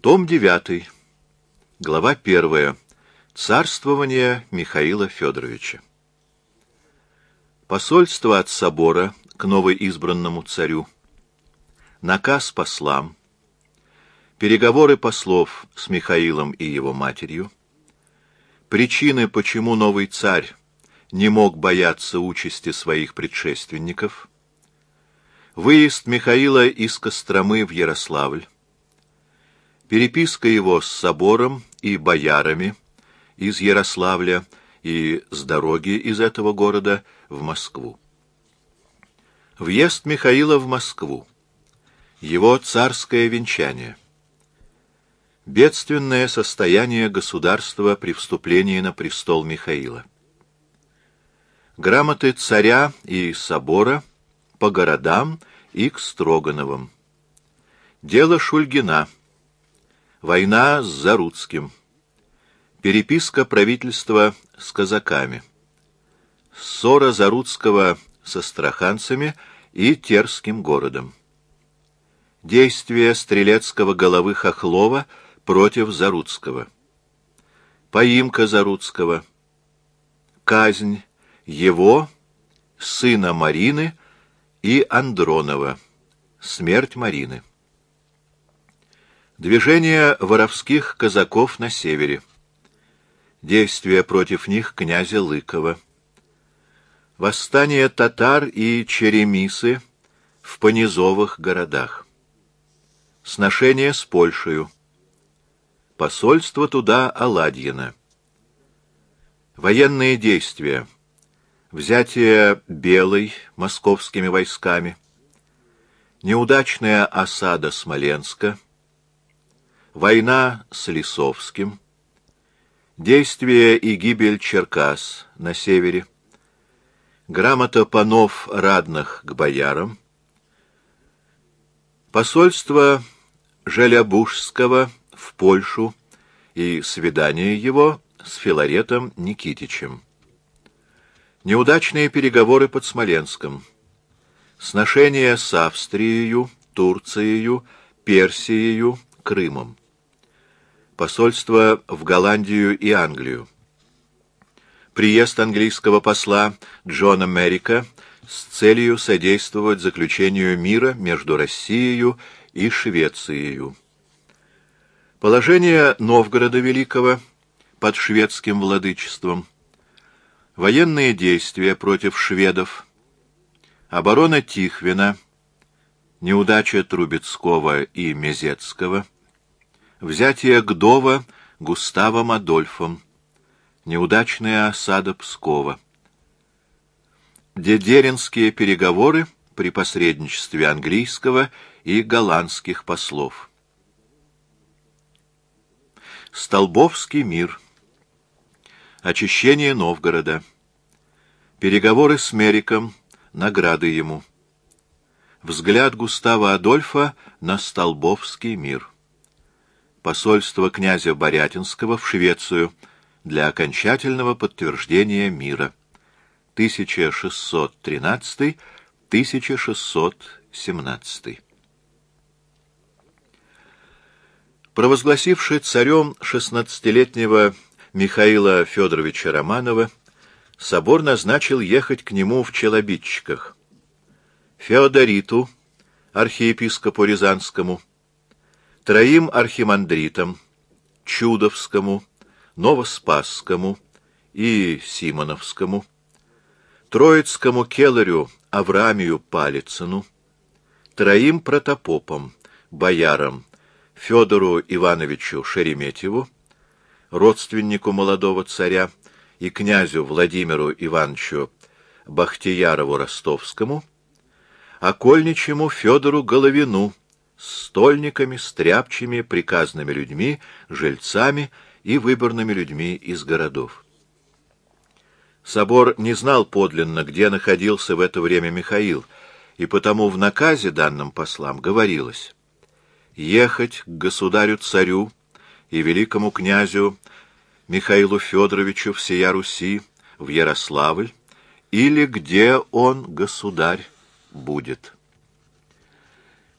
Том 9, глава 1. Царствование Михаила Федоровича. Посольство от собора к новоизбранному царю, наказ послам, переговоры послов с Михаилом и его матерью, причины, почему новый царь не мог бояться участи своих предшественников, выезд Михаила из Костромы в Ярославль, переписка его с собором и боярами из Ярославля и с дороги из этого города в Москву. Въезд Михаила в Москву. Его царское венчание. Бедственное состояние государства при вступлении на престол Михаила. Грамоты царя и собора по городам и к Строгановым. Дело Шульгина. Война с Заруцким. Переписка правительства с казаками. Ссора Заруцкого со астраханцами и Терским городом. Действия стрелецкого головы Хохлова против Заруцкого. Поимка Заруцкого. Казнь его, сына Марины и Андронова. Смерть Марины. Движение воровских казаков на севере. Действия против них князя Лыкова. Восстание татар и черемисы в понизовых городах. Сношение с Польшею. Посольство туда Аладьина. Военные действия. Взятие Белой московскими войсками. Неудачная осада Смоленска. Война с Лисовским. Действие и гибель Черкас на севере. Грамота панов радных к боярам. Посольство Желябужского в Польшу и свидание его с Филаретом Никитичем. Неудачные переговоры под Смоленском. Сношение с Австрией, Турцией, Персией, Крымом. Посольство в Голландию и Англию. Приезд английского посла Джона Меррика с целью содействовать заключению мира между Россией и Швецией. Положение Новгорода Великого под шведским владычеством. Военные действия против шведов. Оборона Тихвина. Неудача Трубецкого и Мезецкого. Взятие Гдова Густавом Адольфом. Неудачная осада Пскова. Дедеринские переговоры при посредничестве английского и голландских послов. Столбовский мир. Очищение Новгорода. Переговоры с Мерриком, награды ему. Взгляд Густава Адольфа на Столбовский мир. Посольство князя Борятинского в Швецию для окончательного подтверждения мира. 1613-1617. Провозгласивший царем 16-летнего Михаила Федоровича Романова, собор назначил ехать к нему в Челобитчиках Феодориту, архиепископу Рязанскому, троим архимандритам Чудовскому, Новоспасскому и Симоновскому, троицкому келарю Авраамию Палицыну, троим протопопам, боярам Федору Ивановичу Шереметьеву, родственнику молодого царя, и князю Владимиру Ивановичу Бахтиярову Ростовскому, окольничему Федору Головину, с стольниками, стряпчими, приказными людьми, жильцами и выборными людьми из городов. Собор не знал подлинно, где находился в это время Михаил, и потому в наказе, данном послам, говорилось: ехать к государю-царю и великому князю Михаилу Федоровичу всея Руси в Ярославль, или где он, государь, будет.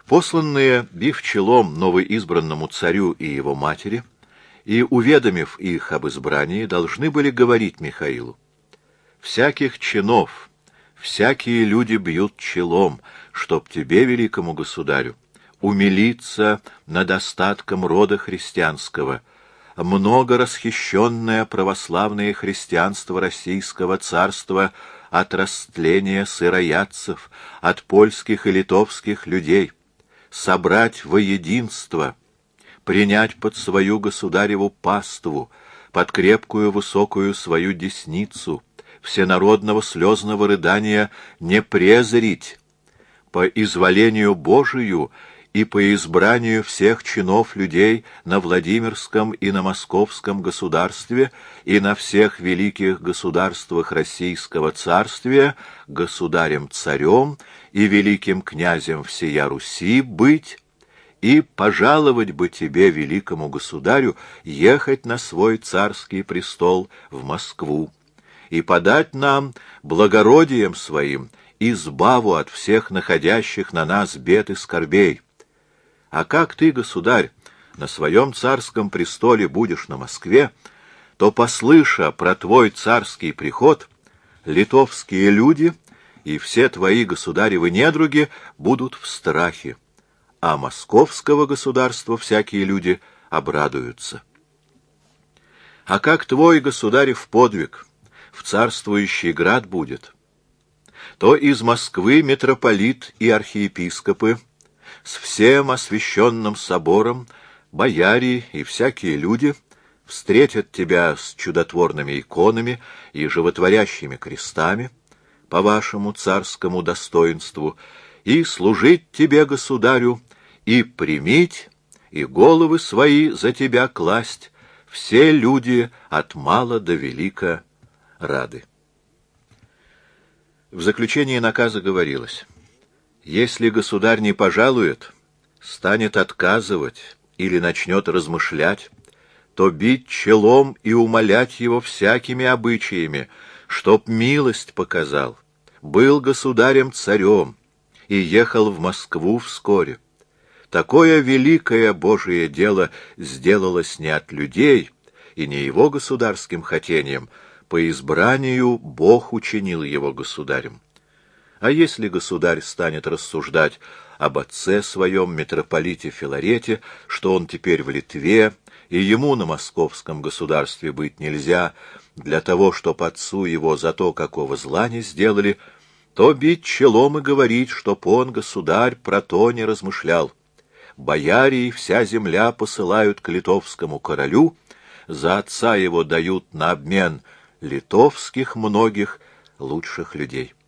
Посланные, бив челом новоизбранному царю и его матери, и, уведомив их об избрании, должны были говорить Михаилу: «Всяких чинов, всякие люди бьют челом, чтоб тебе, великому государю, умилиться над остатком рода христианского, много расхищенное православное христианство Российского царства от растления сыроядцев, от польских и литовских людей, собрать во единство, принять под свою государеву паству, под крепкую высокую свою десницу, всенародного слезного рыдания не презрить, по изволению Божию и по избранию всех чинов людей на Владимирском и на Московском государстве и на всех великих государствах Российского царствия государем-царем и великим князем всея Руси быть, и пожаловать бы тебе, великому государю, ехать на свой царский престол в Москву, и подать нам благородием своим избаву от всех находящих на нас бед и скорбей. А как ты, государь, на своем царском престоле будешь на Москве, то, послыша про твой царский приход, литовские люди и все твои государевы недруги будут в страхе, а московского государства всякие люди обрадуются. А как твой государев подвиг в царствующий град будет, то из Москвы митрополит и архиепископы с всем освященным собором, бояре и всякие люди встретят тебя с чудотворными иконами и животворящими крестами по вашему царскому достоинству и служить тебе, государю, и примить, и головы свои за тебя класть все люди от мала до велика рады. В заключении наказа говорилось: если государь не пожалует, станет отказывать или начнет размышлять, то бить челом и умолять его всякими обычаями, чтоб милость показал, был государем-царем и ехал в Москву вскоре. Такое великое Божие дело сделалось не от людей и не его государским хотением, по избранию Бог учинил его государем. А если государь станет рассуждать об отце своем, митрополите Филарете, что он теперь в Литве, и ему на московском государстве быть нельзя, для того, чтоб отцу его за то, какого зла не сделали, то бить челом и говорить, чтоб он, государь, про то не размышлял. Бояре и вся земля посылают к литовскому королю, за отца его дают на обмен литовских многих лучших людей.